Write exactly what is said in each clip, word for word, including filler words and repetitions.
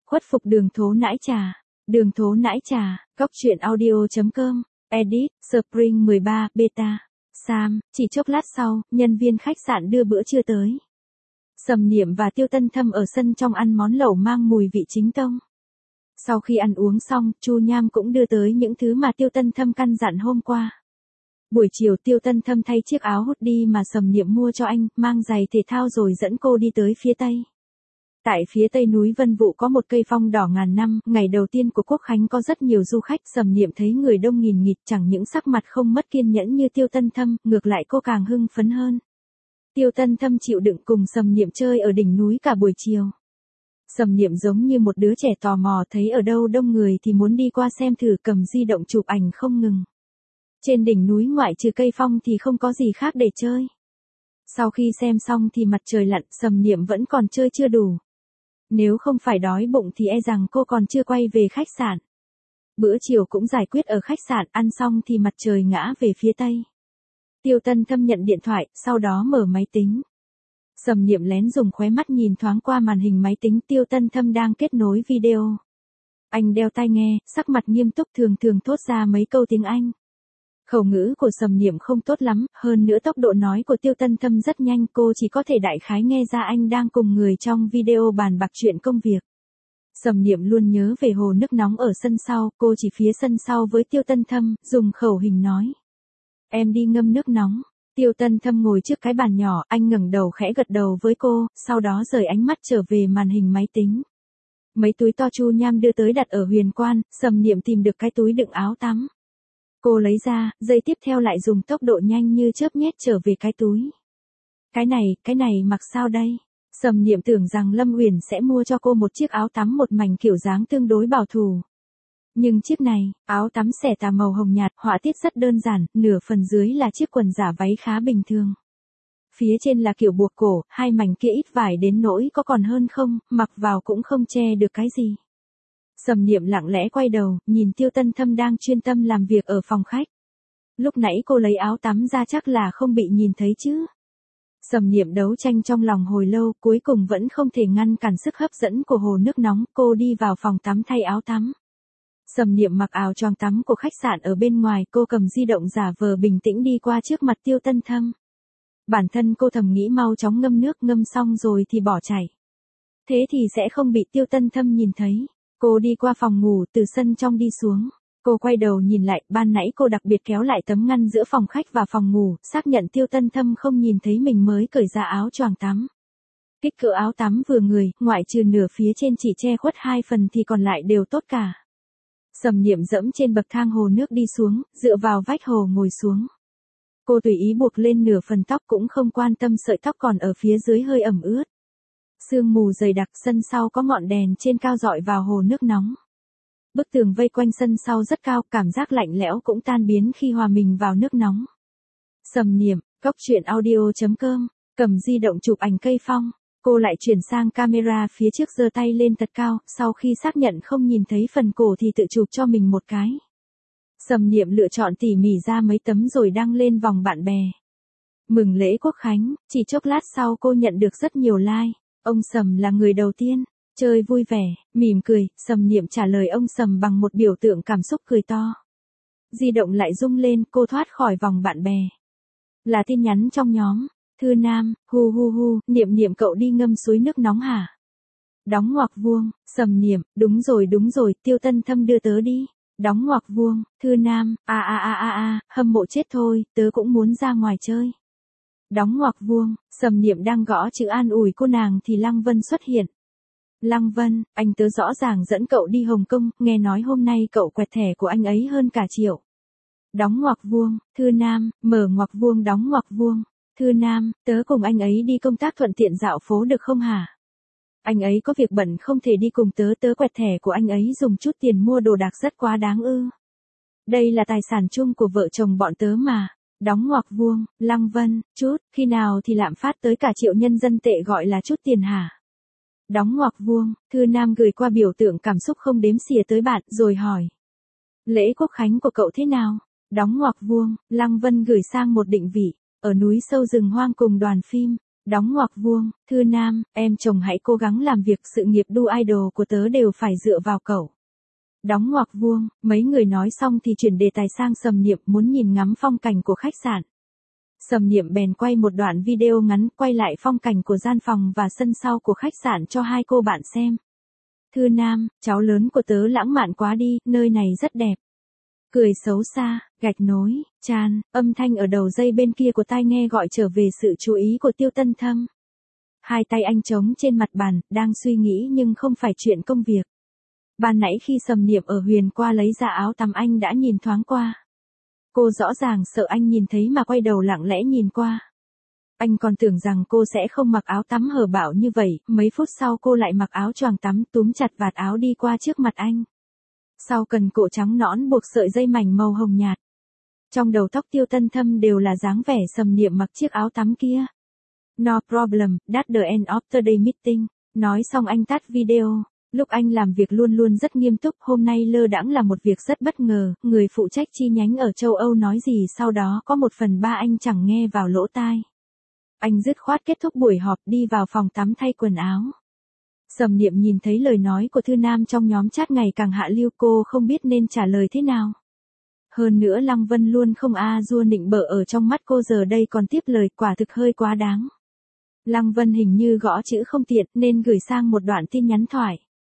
Khuất phục đường thố nãi trà. Đường thố nãi trà, góc truyện audio chấm com, edit, Spring mười ba, beta. Sam, chỉ chốc lát sau, nhân viên khách sạn đưa bữa trưa tới. Sầm Niệm và Tiêu Tân Thâm ở sân trong ăn món lẩu mang mùi vị chính tông. Sau khi ăn uống xong, Chu Nham cũng đưa tới những thứ mà Tiêu Tân Thâm căn dặn hôm qua. Buổi chiều Tiêu Tân Thâm thay chiếc áo hoodie mà Sầm Niệm mua cho anh, mang giày thể thao rồi dẫn cô đi tới phía tây. Tại phía tây núi Vân Vũ có một cây phong đỏ ngàn năm, ngày đầu tiên của Quốc Khánh có rất nhiều du khách. Sầm Niệm thấy người đông nghìn nghịt, chẳng những sắc mặt không mất kiên nhẫn như Tiêu Tân Thâm, ngược lại cô càng hưng phấn hơn. Tiêu Tân Thâm chịu đựng cùng Sầm Niệm chơi ở đỉnh núi cả buổi chiều. Sầm Niệm giống như một đứa trẻ tò mò, thấy ở đâu đông người thì muốn đi qua xem thử, cầm di động chụp ảnh không ngừng. Trên đỉnh núi ngoại trừ cây phong thì không có gì khác để chơi. Sau khi xem xong thì mặt trời lặn, Sầm Niệm vẫn còn chơi chưa đủ. Nếu không phải đói bụng thì e rằng cô còn chưa quay về khách sạn. Bữa chiều cũng giải quyết ở khách sạn, ăn xong thì mặt trời ngã về phía tây. Tiêu Tân Thâm nhận điện thoại, sau đó mở máy tính. Sầm Niệm lén dùng khóe mắt nhìn thoáng qua màn hình máy tính, Tiêu Tân Thâm đang kết nối video. Anh đeo tai nghe, sắc mặt nghiêm túc, thường thường thốt ra mấy câu tiếng Anh. Khẩu ngữ của Sầm Niệm không tốt lắm, hơn nữa tốc độ nói của Tiêu Tân Thâm rất nhanh, cô chỉ có thể đại khái nghe ra anh đang cùng người trong video bàn bạc chuyện công việc. Sầm Niệm luôn nhớ về hồ nước nóng ở sân sau, cô chỉ phía sân sau với Tiêu Tân Thâm, dùng khẩu hình nói. Em đi ngâm nước nóng. Tiêu Tân Thâm ngồi trước cái bàn nhỏ, anh ngẩng đầu khẽ gật đầu với cô, sau đó rời ánh mắt trở về màn hình máy tính. Mấy túi to Chu Nham đưa tới đặt ở Huyền Quan, Sầm Niệm tìm được cái túi đựng áo tắm. Cô lấy ra, giây tiếp theo lại dùng tốc độ nhanh như chớp nhét trở về cái túi. Cái này, cái này mặc sao đây? Sầm Niệm tưởng rằng Lâm Uyển sẽ mua cho cô một chiếc áo tắm một mảnh kiểu dáng tương đối bảo thủ. Nhưng chiếc này, áo tắm xẻ tà màu hồng nhạt, họa tiết rất đơn giản, nửa phần dưới là chiếc quần giả váy khá bình thường. Phía trên là kiểu buộc cổ, hai mảnh kia ít vải đến nỗi có còn hơn không, mặc vào cũng không che được cái gì. Sầm Niệm lặng lẽ quay đầu, nhìn Tiêu Tân Thâm đang chuyên tâm làm việc ở phòng khách. Lúc nãy cô lấy áo tắm ra chắc là không bị nhìn thấy chứ. Sầm Niệm đấu tranh trong lòng hồi lâu, cuối cùng vẫn không thể ngăn cản sức hấp dẫn của hồ nước nóng, cô đi vào phòng tắm thay áo tắm. Sầm Niệm mặc áo choàng tắm của khách sạn ở bên ngoài, cô cầm di động giả vờ bình tĩnh đi qua trước mặt Tiêu Tân Thâm. Bản thân cô thầm nghĩ mau chóng ngâm nước, ngâm xong rồi thì bỏ chạy. Thế thì sẽ không bị Tiêu Tân Thâm nhìn thấy. Cô đi qua phòng ngủ, từ sân trong đi xuống. Cô quay đầu nhìn lại, ban nãy cô đặc biệt kéo lại tấm ngăn giữa phòng khách và phòng ngủ, xác nhận Tiêu Tân Thâm không nhìn thấy mình mới cởi ra áo choàng tắm. Kích cỡ áo tắm vừa người, ngoại trừ nửa phía trên chỉ che khuất hai phần thì còn lại đều tốt cả. Sầm Niệm dẫm trên bậc thang hồ nước đi xuống, dựa vào vách hồ ngồi xuống. Cô tùy ý buộc lên nửa phần tóc, cũng không quan tâm sợi tóc còn ở phía dưới hơi ẩm ướt. Sương mù dày đặc, sân sau có ngọn đèn trên cao rọi vào hồ nước nóng. Bức tường vây quanh sân sau rất cao, cảm giác lạnh lẽo cũng tan biến khi hòa mình vào nước nóng. Sầm Niệm, góc truyện audio chấm com, cầm di động chụp ảnh cây phong. Cô lại chuyển sang camera phía trước, giơ tay lên thật cao, sau khi xác nhận không nhìn thấy phần cổ thì tự chụp cho mình một cái. Sầm Niệm lựa chọn tỉ mỉ ra mấy tấm rồi đăng lên vòng bạn bè. Mừng lễ Quốc Khánh, chỉ chốc lát sau cô nhận được rất nhiều like. Ông Sầm là người đầu tiên, chơi vui vẻ, mỉm cười, Sầm Niệm trả lời ông Sầm bằng một biểu tượng cảm xúc cười to. Di động lại rung lên, cô thoát khỏi vòng bạn bè. Là tin nhắn trong nhóm. Thư Nam, hu hu hu, Niệm Niệm cậu đi ngâm suối nước nóng hả? Đóng ngoặc vuông, Sầm Niệm, đúng rồi đúng rồi, Tiêu Tân Thâm đưa tớ đi. Đóng ngoặc vuông, Thư Nam, a a a a a, hâm mộ chết thôi, tớ cũng muốn ra ngoài chơi. Đóng ngoặc vuông, Sầm Niệm đang gõ chữ an ủi cô nàng thì Lăng Vân xuất hiện. Lăng Vân, anh tớ rõ ràng dẫn cậu đi Hồng Kông, nghe nói hôm nay cậu quẹt thẻ của anh ấy hơn cả triệu. Đóng ngoặc vuông, Thư Nam, mở ngoặc vuông đóng ngoặc vuông. Thư Nam, tớ cùng anh ấy đi công tác thuận tiện dạo phố được không hả? Anh ấy có việc bận không thể đi cùng tớ, tớ quẹt thẻ của anh ấy dùng chút tiền mua đồ đạc rất quá đáng ư. Đây là tài sản chung của vợ chồng bọn tớ mà. Đóng ngoặc vuông, Lăng Vân, chút, khi nào thì lạm phát tới cả triệu nhân dân tệ gọi là chút tiền hả? Đóng ngoặc vuông, Thư Nam gửi qua biểu tượng cảm xúc không đếm xỉa tới bạn, rồi hỏi. Lễ Quốc Khánh của cậu thế nào? Đóng ngoặc vuông, Lăng Vân gửi sang một định vị. Ở núi sâu rừng hoang cùng đoàn phim. Đóng ngoặc vuông, thư nam, em chồng hãy cố gắng làm việc, sự nghiệp đu idol của tớ đều phải dựa vào cậu. Đóng ngoặc vuông, mấy người nói xong thì chuyển đề tài sang Sầm Niệm muốn nhìn ngắm phong cảnh của khách sạn. Sầm Niệm bèn quay một đoạn video ngắn quay lại phong cảnh của gian phòng và sân sau của khách sạn cho hai cô bạn xem. Thư nam, cháu lớn của tớ lãng mạn quá đi, nơi này rất đẹp. Cười xấu xa, gạch nối, chan, âm thanh ở đầu dây bên kia của tai nghe gọi trở về sự chú ý của Tiêu Tân Thâm. Hai tay anh trống trên mặt bàn, đang suy nghĩ nhưng không phải chuyện công việc. Ban nãy khi Sầm Niệm ở Huyền qua lấy ra áo tắm anh đã nhìn thoáng qua. Cô rõ ràng sợ anh nhìn thấy mà quay đầu lặng lẽ nhìn qua. Anh còn tưởng rằng cô sẽ không mặc áo tắm hở bạo như vậy, mấy phút sau cô lại mặc áo choàng tắm túm chặt vạt áo đi qua trước mặt anh. Sau cần cổ trắng nõn buộc sợi dây mảnh màu hồng nhạt. Trong đầu tóc Tiêu Tân Thâm đều là dáng vẻ Sầm Niệm mặc chiếc áo tắm kia. No problem, that's the end of the day meeting. Nói xong anh tắt video. Lúc anh làm việc luôn luôn rất nghiêm túc, hôm nay lơ đãng là một việc rất bất ngờ, người phụ trách chi nhánh ở châu Âu nói gì sau đó có một phần ba anh chẳng nghe vào lỗ tai. Anh dứt khoát kết thúc buổi họp đi vào phòng tắm thay quần áo. Sầm Niệm nhìn thấy lời nói của thư nam trong nhóm chat ngày càng hạ lưu, cô không biết nên trả lời thế nào. Hơn nữa Lăng Vân luôn không a dua nịnh bợ ở trong mắt cô, giờ đây còn tiếp lời, quả thực hơi quá đáng. Lăng Vân hình như gõ chữ không tiện nên gửi sang một đoạn tin nhắn thoại.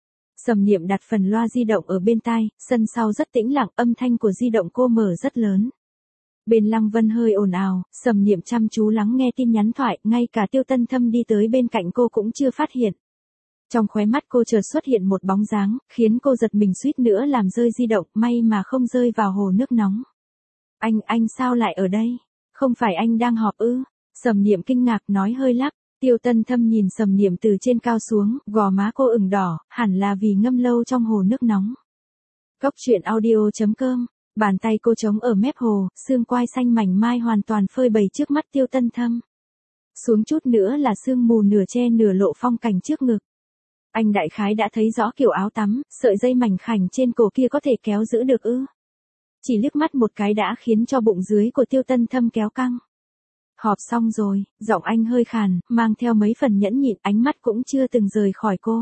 Sầm Niệm đặt phần loa di động ở bên tai, sân sau rất tĩnh lặng, âm thanh của di động cô mở rất lớn. Bên Lăng Vân hơi ồn ào, Sầm Niệm chăm chú lắng nghe tin nhắn thoại, ngay cả Tiêu Tân Thâm đi tới bên cạnh cô cũng chưa phát hiện. Trong khóe mắt cô chợt xuất hiện một bóng dáng, khiến cô giật mình suýt nữa làm rơi di động, may mà không rơi vào hồ nước nóng. Anh, anh sao lại ở đây? Không phải anh đang họp ư? Sầm Niệm kinh ngạc nói hơi lắp. Tiêu Tân Thâm nhìn Sầm Niệm từ trên cao xuống, gò má cô ửng đỏ, hẳn là vì ngâm lâu trong hồ nước nóng. Cốc truyện audio chấm com, bàn tay cô trống ở mép hồ, xương quai xanh mảnh mai hoàn toàn phơi bày trước mắt Tiêu Tân Thâm. Xuống chút nữa là sương mù nửa che nửa lộ phong cảnh trước ngực. Anh đại khái đã thấy rõ kiểu áo tắm, sợi dây mảnh khảnh trên cổ kia có thể kéo giữ được ư? Chỉ liếc mắt một cái đã khiến cho bụng dưới của Tiêu Tân Thâm kéo căng. Họp xong rồi, giọng anh hơi khàn, mang theo mấy phần nhẫn nhịn, ánh mắt cũng chưa từng rời khỏi cô.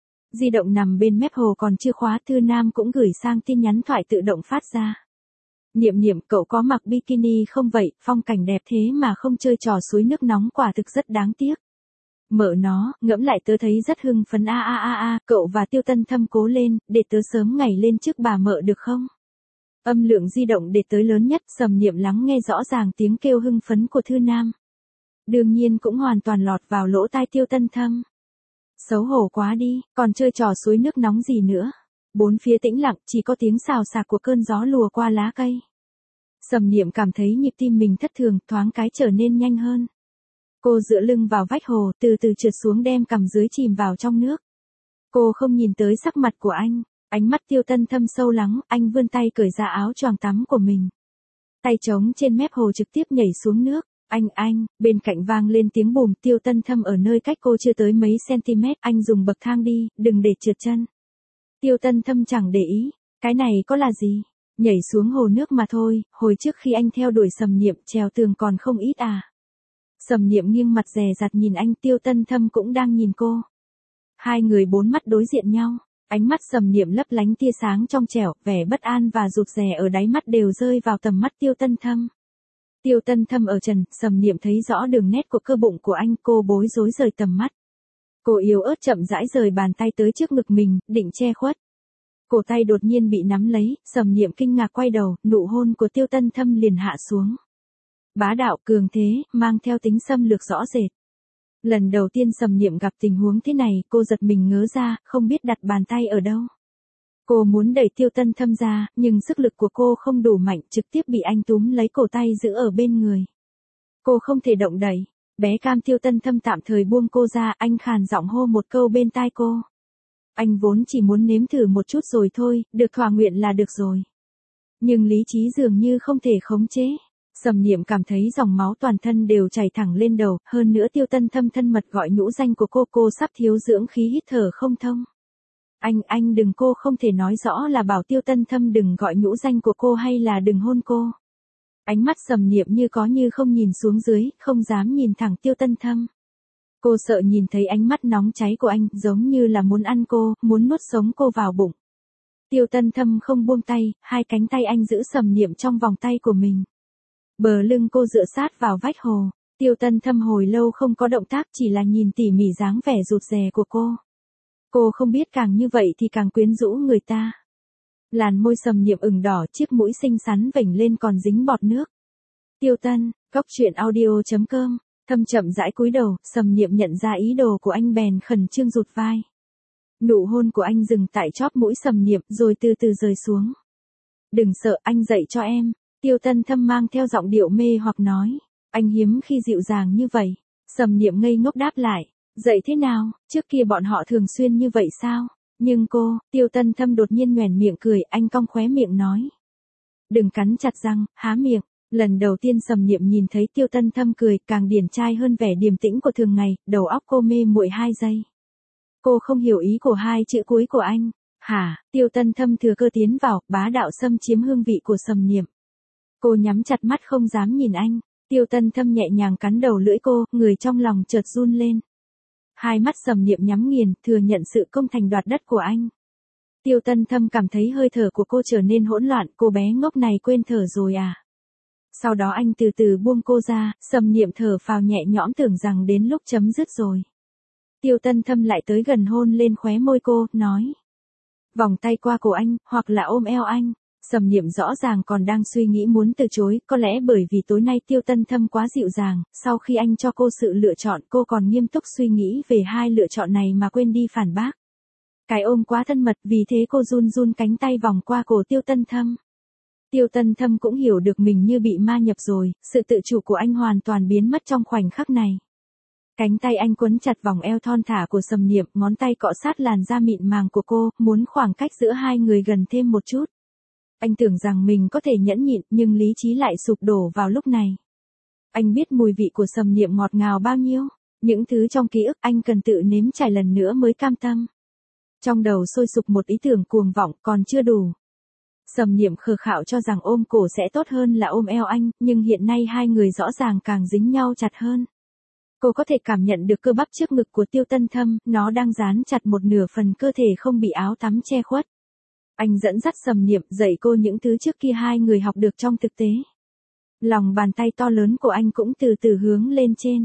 Di động nằm bên mép hồ còn chưa khóa, thư nam cũng gửi sang tin nhắn thoại tự động phát ra. Niệm Niệm, cậu có mặc bikini không vậy, phong cảnh đẹp thế mà không chơi trò suối nước nóng, quả thực rất đáng tiếc. Mở nó, ngẫm lại tớ thấy rất hưng phấn, a a a a, cậu và Tiêu Tân Thâm cố lên, để tớ sớm ngày lên trước bà mợ được không? Âm lượng di động để tới lớn nhất, Sầm Niệm lắng nghe rõ ràng tiếng kêu hưng phấn của thư nam. Đương nhiên cũng hoàn toàn lọt vào lỗ tai Tiêu Tân Thâm. Xấu hổ quá đi, còn chơi trò suối nước nóng gì nữa. Bốn phía tĩnh lặng, chỉ có tiếng xào xạc của cơn gió lùa qua lá cây. Sầm Niệm cảm thấy nhịp tim mình thất thường, thoáng cái trở nên nhanh hơn. Cô dựa lưng vào vách hồ, từ từ trượt xuống, đem cằm dưới chìm vào trong nước. Cô không nhìn tới sắc mặt của anh. Ánh mắt Tiêu Tân Thâm sâu lắng, anh vươn tay cởi ra áo choàng tắm của mình. Tay trống trên mép hồ trực tiếp nhảy xuống nước. Anh, anh, bên cạnh vang lên tiếng bùm, Tiêu Tân Thâm ở nơi cách cô chưa tới mấy cm, anh dùng bậc thang đi, đừng để trượt chân. Tiêu Tân Thâm chẳng để ý, cái này có là gì? Nhảy xuống hồ nước mà thôi, hồi trước khi anh theo đuổi Sầm Niệm trèo tường còn không ít à. Sầm Niệm nghiêng mặt dè dặt nhìn anh, Tiêu Tân Thâm cũng đang nhìn cô. Hai người bốn mắt đối diện nhau. Ánh mắt Sầm Niệm lấp lánh tia sáng trong trẻo, vẻ bất an và rụt rè ở đáy mắt đều rơi vào tầm mắt Tiêu Tân Thâm. Tiêu Tân Thâm ở trần, Sầm Niệm thấy rõ đường nét của cơ bụng của anh, cô bối rối rời tầm mắt. Cô yếu ớt chậm rãi rời bàn tay tới trước ngực mình, định che khuất. Cổ tay đột nhiên bị nắm lấy, Sầm Niệm kinh ngạc quay đầu, nụ hôn của Tiêu Tân Thâm liền hạ xuống. Bá đạo, cường thế, mang theo tính xâm lược rõ rệt. Lần đầu tiên Sầm Niệm gặp tình huống thế này, cô giật mình ngớ ra, không biết đặt bàn tay ở đâu. Cô muốn đẩy Tiêu Tân Thâm ra, nhưng sức lực của cô không đủ mạnh, trực tiếp bị anh túm lấy cổ tay giữ ở bên người. Cô không thể động đậy. Bé cam Tiêu Tân Thâm tạm thời buông cô ra, anh khàn giọng hô một câu bên tai cô. Anh vốn chỉ muốn nếm thử một chút rồi thôi, được thỏa nguyện là được rồi. Nhưng lý trí dường như không thể khống chế. Sầm Niệm cảm thấy dòng máu toàn thân đều chảy thẳng lên đầu, hơn nữa Tiêu Tân Thâm thân mật gọi nhũ danh của cô, cô sắp thiếu dưỡng khí hít thở không thông. Anh, anh đừng, cô không thể nói rõ là bảo Tiêu Tân Thâm đừng gọi nhũ danh của cô hay là đừng hôn cô. Ánh mắt Sầm Niệm như có như không nhìn xuống dưới, không dám nhìn thẳng Tiêu Tân Thâm. Cô sợ nhìn thấy ánh mắt nóng cháy của anh, giống như là muốn ăn cô, muốn nuốt sống cô vào bụng. Tiêu Tân Thâm không buông tay, hai cánh tay anh giữ Sầm Niệm trong vòng tay của mình. Bờ lưng cô dựa sát vào vách hồ. Tiêu Tân Thâm hồi lâu không có động tác, chỉ là nhìn tỉ mỉ dáng vẻ rụt rè của cô. Cô không biết càng như vậy thì càng quyến rũ người ta. Làn môi Sầm Niệm ửng đỏ, chiếc mũi xinh xắn vểnh lên còn dính bọt nước. Tiêu Tân, Cóc Truyện Audio chấm com. Thâm chậm rãi cúi đầu, Sầm Niệm nhận ra ý đồ của anh bèn khẩn trương rụt vai. Nụ hôn của anh dừng tại chóp mũi Sầm Niệm rồi từ từ rơi xuống. Đừng sợ, anh dạy cho em. Tiêu Tân Thâm mang theo giọng điệu mê hoặc nói. Anh hiếm khi dịu dàng như vậy. Sầm Niệm ngây ngốc đáp lại. Dạy thế nào, trước kia bọn họ thường xuyên như vậy sao? Nhưng cô, Tiêu Tân Thâm đột nhiên nhoẻn miệng cười, anh cong khóe miệng nói. Đừng cắn chặt răng, há miệng. Lần đầu tiên Sầm Niệm nhìn thấy Tiêu Tân Thâm cười, càng điển trai hơn vẻ điềm tĩnh của thường ngày, đầu óc cô mê muội hai giây. Cô không hiểu ý của hai chữ cuối của anh. Hả? Tiêu Tân Thâm thừa cơ tiến vào, bá đạo xâm chiếm hương vị của Sầm Niệm. Cô nhắm chặt mắt không dám nhìn anh. Tiêu Tân Thâm nhẹ nhàng cắn đầu lưỡi cô, người trong lòng chợt run lên. Hai mắt Sầm Niệm nhắm nghiền, thừa nhận sự công thành đoạt đất của anh. Tiêu Tân Thâm cảm thấy hơi thở của cô trở nên hỗn loạn, cô bé ngốc này quên thở rồi à? Sau đó anh từ từ buông cô ra, Sầm Niệm thở phào nhẹ nhõm tưởng rằng đến lúc chấm dứt rồi. Tiêu Tân Thâm lại tới gần hôn lên khóe môi cô, nói. Vòng tay qua cổ anh, hoặc là ôm eo anh. Sầm Niệm rõ ràng còn đang suy nghĩ muốn từ chối, có lẽ bởi vì tối nay Tiêu Tân Thâm quá dịu dàng, sau khi anh cho cô sự lựa chọn cô còn nghiêm túc suy nghĩ về hai lựa chọn này mà quên đi phản bác. Cái ôm quá thân mật, vì thế cô run run cánh tay vòng qua cổ Tiêu Tân Thâm. Tiêu Tân Thâm cũng hiểu được mình như bị ma nhập rồi, sự tự chủ của anh hoàn toàn biến mất trong khoảnh khắc này. Cánh tay anh quấn chặt vòng eo thon thả của Sầm Niệm, ngón tay cọ sát làn da mịn màng của cô, muốn khoảng cách giữa hai người gần thêm một chút. Anh tưởng rằng mình có thể nhẫn nhịn, nhưng lý trí lại sụp đổ vào lúc này. Anh biết mùi vị của Sầm Niệm ngọt ngào bao nhiêu, những thứ trong ký ức anh cần tự nếm trải lần nữa mới cam tâm. Trong đầu sôi sục một ý tưởng cuồng vọng, còn chưa đủ. Sầm Niệm khờ khạo cho rằng ôm cổ sẽ tốt hơn là ôm eo anh, nhưng hiện nay hai người rõ ràng càng dính nhau chặt hơn. Cô có thể cảm nhận được cơ bắp trước ngực của Tiêu Tân Thâm, nó đang dán chặt một nửa phần cơ thể không bị áo tắm che khuất. Anh dẫn dắt Sầm Niệm, dạy cô những thứ trước kia hai người học được trong thực tế. Lòng bàn tay to lớn của anh cũng từ từ hướng lên trên.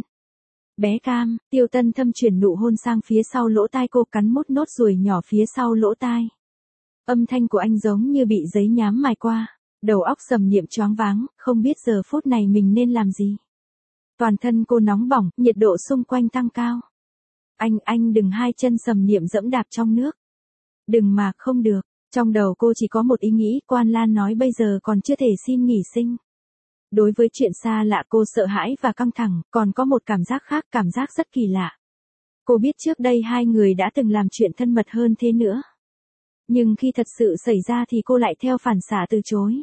Bé Cam, Tiêu Tân Thâm chuyển nụ hôn sang phía sau lỗ tai cô, cắn mút nốt ruồi nhỏ phía sau lỗ tai. Âm thanh của anh giống như bị giấy nhám mài qua, đầu óc Sầm Niệm choáng váng, không biết giờ phút này mình nên làm gì. Toàn thân cô nóng bỏng, nhiệt độ xung quanh tăng cao. Anh, anh đừng, hai chân Sầm Niệm dẫm đạp trong nước. Đừng mà, không được. Trong đầu cô chỉ có một ý nghĩ, Quan Lan nói bây giờ còn chưa thể xin nghỉ sinh. Đối với chuyện xa lạ cô sợ hãi và căng thẳng, còn có một cảm giác khác, cảm giác rất kỳ lạ. Cô biết trước đây hai người đã từng làm chuyện thân mật hơn thế nữa. Nhưng khi thật sự xảy ra thì cô lại theo phản xạ từ chối.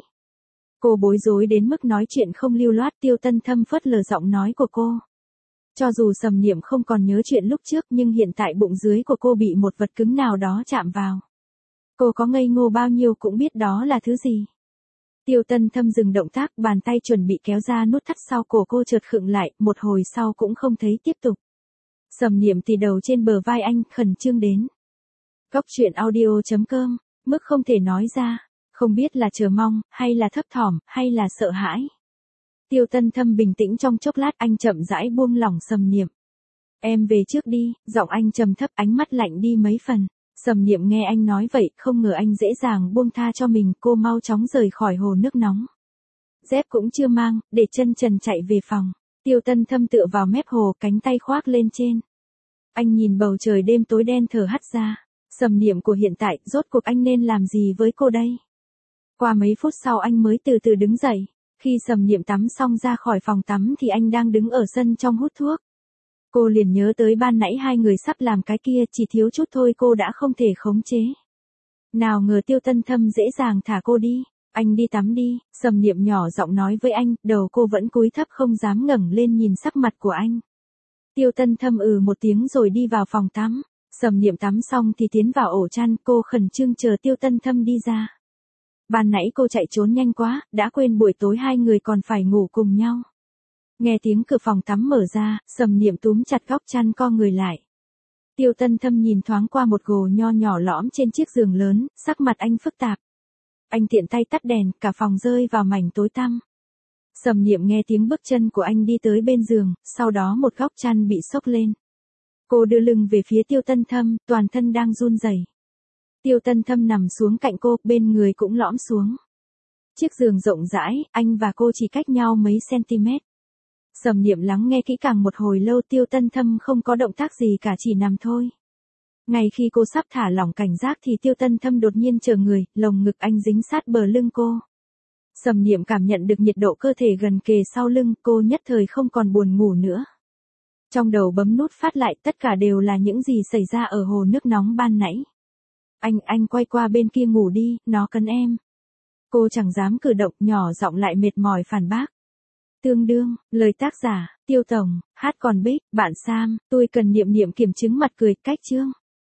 Cô bối rối đến mức nói chuyện không lưu loát. Tiêu Tân Thâm phớt lờ giọng nói của cô. Cho dù Sầm Niệm không còn nhớ chuyện lúc trước, nhưng hiện tại bụng dưới của cô bị một vật cứng nào đó chạm vào. Cô có ngây ngô bao nhiêu cũng biết đó là thứ gì. Tiêu Tân Thâm dừng động tác, bàn tay chuẩn bị kéo ra nút thắt sau cổ cô chợt khựng lại, một hồi sau cũng không thấy tiếp tục. Sầm Niệm tì đầu trên bờ vai anh, khẩn trương đến. Cóc Truyện Audio chấm com, mức không thể nói ra, không biết là chờ mong, hay là thấp thỏm, hay là sợ hãi. Tiêu Tân Thâm bình tĩnh trong chốc lát, anh chậm rãi buông lỏng Sầm Niệm. Em về trước đi, giọng anh trầm thấp, ánh mắt lạnh đi mấy phần. Sầm Niệm nghe anh nói vậy, không ngờ anh dễ dàng buông tha cho mình, cô mau chóng rời khỏi hồ nước nóng. Dép cũng chưa mang, để chân trần chạy về phòng. Tiêu Tân Thâm tựa vào mép hồ, cánh tay khoác lên trên. Anh nhìn bầu trời đêm tối đen thở hắt ra. Sầm Niệm của hiện tại, rốt cuộc anh nên làm gì với cô đây? Qua mấy phút sau anh mới từ từ đứng dậy. Khi Sầm Niệm tắm xong ra khỏi phòng tắm thì anh đang đứng ở sân trong hút thuốc. Cô liền nhớ tới ban nãy hai người sắp làm cái kia, chỉ thiếu chút thôi cô đã không thể khống chế. Nào ngờ Tiêu Tân Thâm dễ dàng thả cô đi. Anh đi tắm đi, Sầm Niệm nhỏ giọng nói với anh, đầu cô vẫn cúi thấp không dám ngẩng lên nhìn sắc mặt của anh. Tiêu Tân Thâm ừ một tiếng rồi đi vào phòng tắm. Sầm Niệm tắm xong thì tiến vào ổ chăn, cô khẩn trương chờ Tiêu Tân Thâm đi ra. Ban nãy cô chạy trốn nhanh quá, đã quên buổi tối hai người còn phải ngủ cùng nhau. Nghe tiếng cửa phòng tắm mở ra, Sầm Niệm túm chặt góc chăn co người lại. Tiêu Tân Thâm nhìn thoáng qua một gồ nho nhỏ lõm trên chiếc giường lớn, sắc mặt anh phức tạp. Anh tiện tay tắt đèn, cả phòng rơi vào mảnh tối tăm. Sầm Niệm nghe tiếng bước chân của anh đi tới bên giường, sau đó một góc chăn bị xốc lên. Cô đưa lưng về phía Tiêu Tân Thâm, toàn thân đang run rẩy. Tiêu Tân Thâm nằm xuống cạnh cô, bên người cũng lõm xuống. Chiếc giường rộng rãi, anh và cô chỉ cách nhau mấy cm. Sầm Niệm lắng nghe kỹ càng một hồi lâu, Tiêu Tân Thâm không có động tác gì cả, chỉ nằm thôi. Ngay khi cô sắp thả lỏng cảnh giác thì Tiêu Tân Thâm đột nhiên trở người, lồng ngực anh dính sát bờ lưng cô. Sầm Niệm cảm nhận được nhiệt độ cơ thể gần kề sau lưng, cô nhất thời không còn buồn ngủ nữa. Trong đầu bấm nút phát lại, tất cả đều là những gì xảy ra ở hồ nước nóng ban nãy. Anh, anh quay qua bên kia ngủ đi, nó cần em. Cô chẳng dám cử động, nhỏ giọng lại mệt mỏi phản bác. Tương đương, lời tác giả, Tiêu Tổng, hát còn Bích, bạn Sam, tôi cần Niệm Niệm kiểm chứng mặt cười, cách chương.